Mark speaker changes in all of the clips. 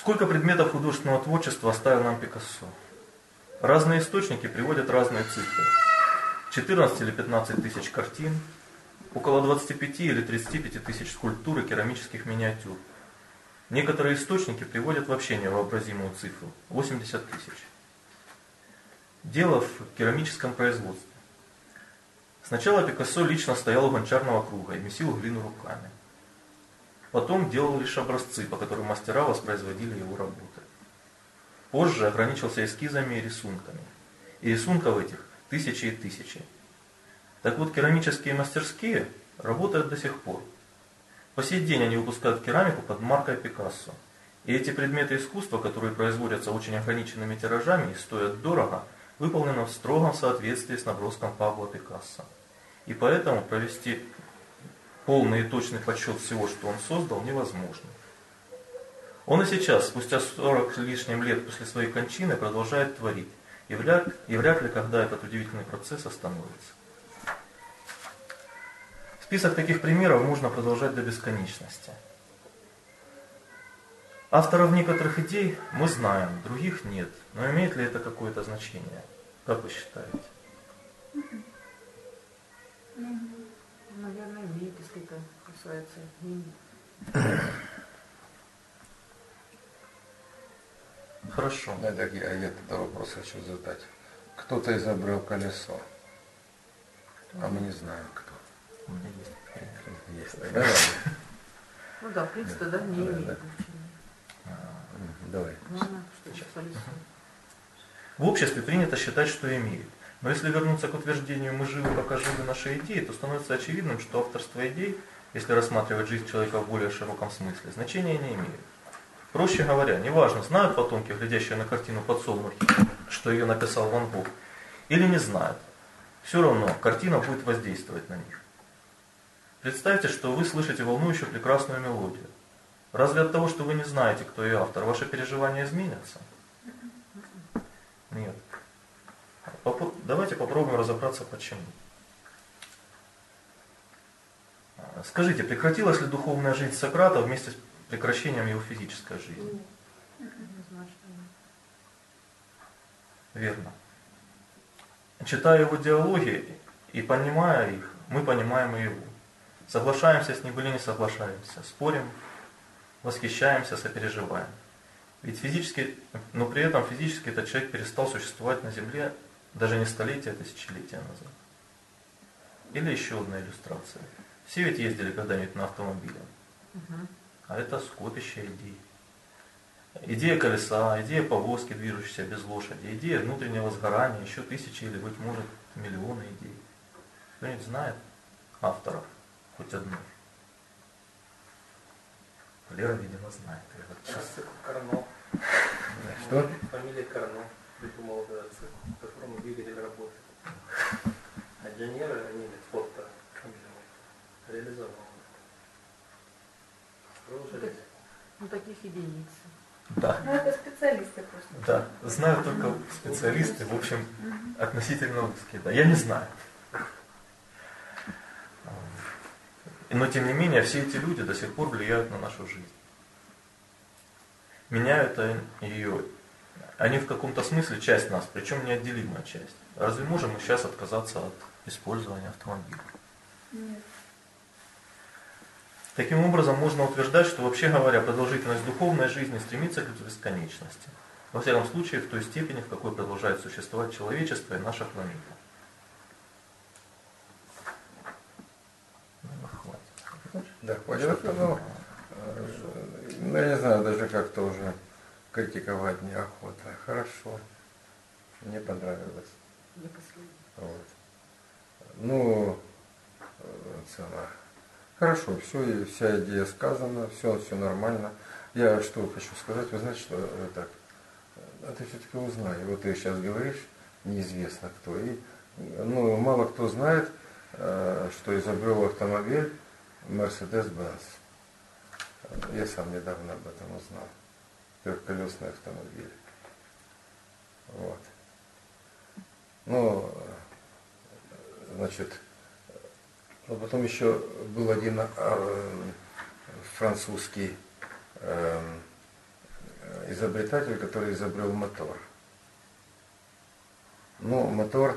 Speaker 1: Сколько предметов художественного творчества оставил нам Пикассо? Разные источники приводят разные цифры. 14 или 15 тысяч картин, около 25 или 35 тысяч скульптур и керамических миниатюр. Некоторые источники приводят вообще невообразимую цифру – 80 тысяч. Дело в керамическом производстве. Сначала Пикассо лично стоял у гончарного круга и месил глину руками. Потом делал лишь образцы, по которым мастера воспроизводили его работы. Позже ограничился эскизами и рисунками. И рисунков этих тысячи и тысячи. Так вот, керамические мастерские работают до сих пор. По сей день они выпускают керамику под маркой Пикассо. И эти предметы искусства, которые производятся очень ограниченными тиражами и стоят дорого, выполнены в строгом соответствии с наброском Пабло Пикассо. И поэтому провести полный и точный подсчет всего, что он создал, невозможно. Он и сейчас, спустя 40 с лишним лет после своей кончины, продолжает творить. И вряд ли когда этот удивительный процесс остановится. Список таких примеров можно продолжать до бесконечности. Авторов некоторых идей мы знаем, других нет. Но имеет ли это какое-то значение? Как вы считаете?
Speaker 2: Наверное, имеет, если это касается мнений.
Speaker 1: Хорошо.
Speaker 3: Я тогда вопрос хочу задать. Кто-то изобрел колесо, а мы не знаем, кто.
Speaker 1: У меня есть.
Speaker 3: Есть, да?
Speaker 2: Ну да, в принципе, да, не имеет значения.
Speaker 3: Давай.
Speaker 2: Главное, что сейчас колесо.
Speaker 1: В обществе принято считать, что имеет. Но если вернуться к утверждению «мы живы, пока живы наши идеи», то становится очевидным, что авторство идей, если рассматривать жизнь человека в более широком смысле, значения не имеет. Проще говоря, неважно, знают потомки, глядящие на картину «Подсолнухи», что ее написал Ван Гог, или не знают. Все равно картина будет воздействовать на них. Представьте, что вы слышите волнующую прекрасную мелодию. Разве от того, что вы не знаете, кто ее автор, ваши переживания изменятся? Нет. Давайте попробуем разобраться, почему. Скажите, прекратилась ли духовная жизнь Сократа вместе с прекращением его физической жизни? Верно. Читая его диалоги и понимая их, мы понимаем и его. Соглашаемся с ним или не соглашаемся, спорим, восхищаемся, сопереживаем. Ведь физически, но при этом физически этот человек перестал существовать на Земле даже не столетия, а тысячелетия назад. Или еще одна иллюстрация. Все ведь ездили когда-нибудь на автомобиле. А это скопище идей. Идея колеса, идея повозки, движущейся без лошади, идея внутреннего сгорания, еще тысячи или, быть может, миллионы идей. Кто-нибудь знает авторов? Хоть одну. Лера, видимо, знает.
Speaker 4: Карно.
Speaker 3: Что?
Speaker 4: Фамилия Карно. Придумал этот цикл, по которому двигатель работает. А Джаньера, немец, Фотта, реализовал.
Speaker 2: Ну, таких единиц.
Speaker 1: Да.
Speaker 5: Ну, это специалисты просто.
Speaker 1: Да, знаю только специалисты, в общем, относительно узкие. Да, я не знаю. Но тем не менее, все эти люди до сих пор влияют на нашу жизнь. Меняют ее. Они в каком-то смысле часть нас, причем неотделимая часть. Разве можем мы сейчас отказаться от использования автомобиля?
Speaker 5: Нет.
Speaker 1: Таким образом, можно утверждать, что, вообще говоря, продолжительность духовной жизни стремится к бесконечности. Во всяком случае, в той степени, в какой продолжает существовать человечество и наша планета.
Speaker 3: Да, хватит. Ну, я не знаю, даже как-то уже критиковать неохота. Хорошо. Мне понравилось.
Speaker 2: Я последний.
Speaker 3: Вот. Ну, хорошо, все, вся идея сказана, все нормально. Я что хочу сказать, вы знаете, что так, ты все-таки узнай. Вот ты сейчас говоришь, неизвестно кто. И, ну, мало кто знает, что изобрел автомобиль Mercedes-Benz. Я сам недавно об этом узнал. Трехколесный автомобиль. Вот. Ну, значит, но потом еще был один французский изобретатель, который изобрел мотор. Ну, мотор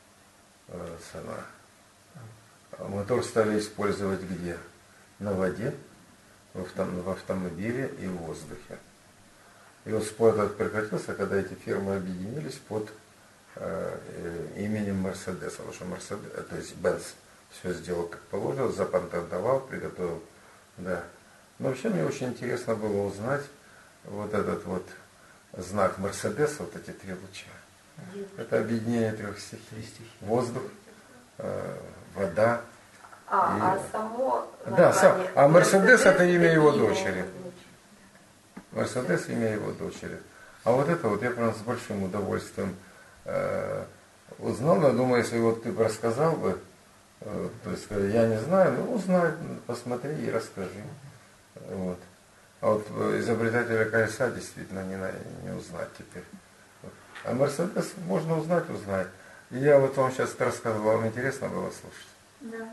Speaker 3: стали использовать где? На воде, в автомобиле и в воздухе. И вот спор этот прекратился, когда эти фирмы объединились под именем Мерседеса. Потому что Мерседес, то есть Бенц, все сделал как положено, запатентовал, приготовил. Да. Но вообще мне очень интересно было узнать вот этот вот знак Мерседеса, вот эти три луча. Это объединение трех стихий. Воздух, вода.
Speaker 5: Само
Speaker 3: Да,
Speaker 5: название
Speaker 3: а Мерседес это имя его
Speaker 5: имя
Speaker 3: дочери. Мерседес имя его дочери. А вот это вот я прям с большим удовольствием узнал. Но думаю, если вот ты бы рассказал бы, то есть я не знаю, ну узнай, посмотри и расскажи. Вот. А вот изобретателя колеса действительно не узнать теперь. А Мерседес можно узнать. И я вот вам сейчас рассказывал, вам интересно было слушать.
Speaker 5: Да.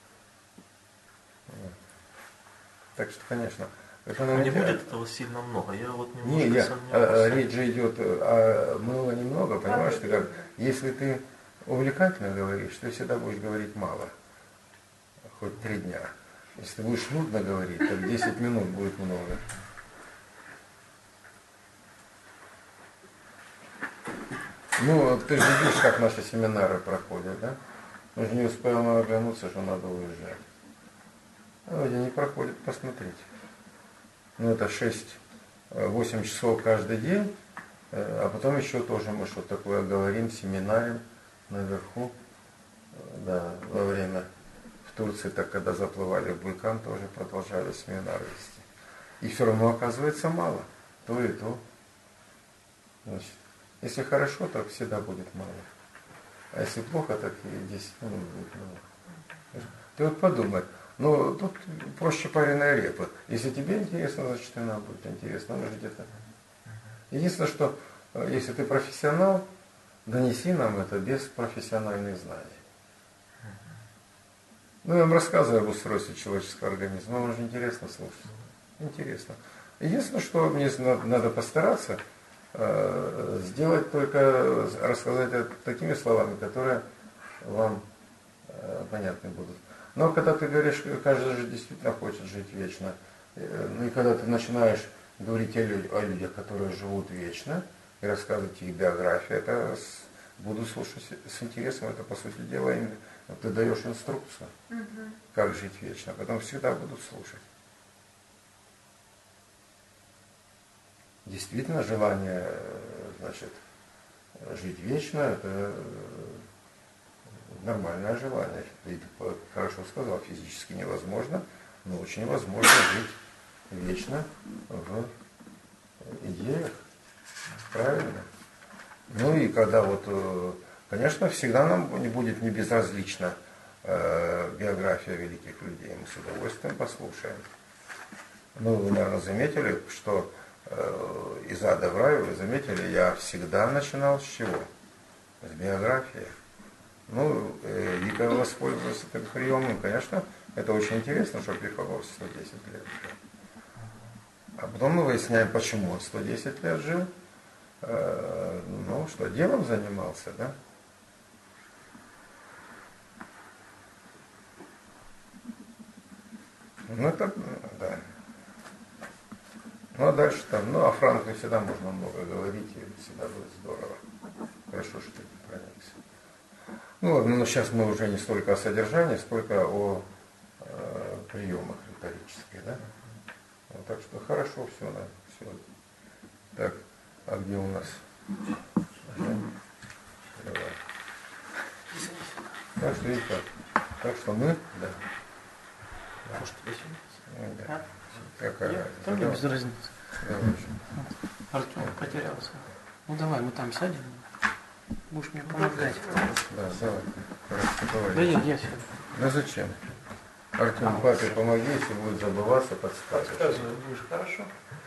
Speaker 3: Вот. Так что, конечно.
Speaker 1: Не будет этого сильно много. Я вот
Speaker 3: Не,
Speaker 1: немножко сомневался.
Speaker 3: речь же идет много-немного, понимаешь, ты как, если ты увлекательно говоришь, ты всегда будешь говорить мало, хоть 3 дня. Если ты будешь нудно говорить, то 10 минут будет много. Ну, ты же видишь, как наши семинары проходят, да? Мы же не успеем оглянуться, что надо уезжать. А люди не проходят, посмотрите. Ну, это 6-8 часов каждый день, а потом еще тоже мы что-то такое говорим, семинарим наверху. Да, во время в Турции, так когда заплывали в Байкал, тоже продолжали семинары вести. И все равно оказывается мало. То и то. Значит, если хорошо, то всегда будет мало. А если плохо, так и 10 минут будет мало. Ты вот подумай. Но тут проще пареная репа. Если тебе интересно, значит и нам будет интересно. Ну, где-то. Единственное, что если ты профессионал, донеси нам это без профессиональных знаний. Ну, я вам рассказываю об устройстве человеческого организма. Вам же интересно слушать. Интересно. Единственное, что мне надо постараться сделать только, рассказать такими словами, которые вам понятны будут. Но когда ты говоришь, каждый же действительно хочет жить вечно, ну и когда ты начинаешь говорить о людях, которые живут вечно, и рассказывать их биографию, это буду слушать с интересом, это по сути дела ты даешь инструкцию, как жить вечно, потом всегда будут слушать. Действительно, желание, значит, жить вечно, это нормальное желание. Ты хорошо сказал, физически невозможно, но очень возможно жить вечно в идеях. Правильно? Ну и когда вот, конечно, всегда нам будет не безразлична биография великих людей. Мы с удовольствием послушаем. Ну, вы, наверное, заметили, что из ада в рай, вы заметили, я всегда начинал с чего? С биографии. Ну, Вика воспользовалась этим приемом, конечно, это очень интересно, что Пифагор 110 лет жил. А потом мы выясняем, почему он 110 лет жил. Ну, что, делом занимался, да? Ну, это, да. Ну, а дальше там, ну, о Франкле всегда можно много говорить, и всегда будет здорово. Хорошо, что ты проникся. Ну ладно, но сейчас мы уже не столько о содержании, сколько о приемах риторических, да? Вот, так что хорошо все, да, все. Так, а где у нас? Ага. Давай. Так что и так. Так что мы, да.
Speaker 1: Может, здесь?
Speaker 3: Да. Какая
Speaker 6: Да мне без
Speaker 3: разница?
Speaker 6: разницы.
Speaker 3: Давай.
Speaker 6: Артем потерялся. Ну давай, мы там сядем. Будешь мне помогать.
Speaker 3: Да, давай. Хорошо,
Speaker 6: Да
Speaker 3: давай.
Speaker 6: я сяду.
Speaker 3: Ну зачем? Артем, папе помоги, если будет забываться, подскажешь.
Speaker 4: Подсказываю, будешь хорошо.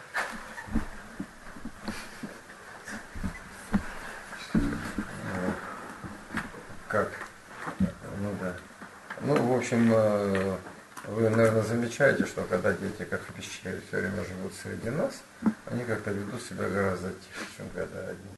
Speaker 3: Как? Ну да. Ну, в общем, вы, наверное, замечаете, что когда дети, как в пещере, все время живут среди нас, они как-то ведут себя гораздо тише, чем когда один.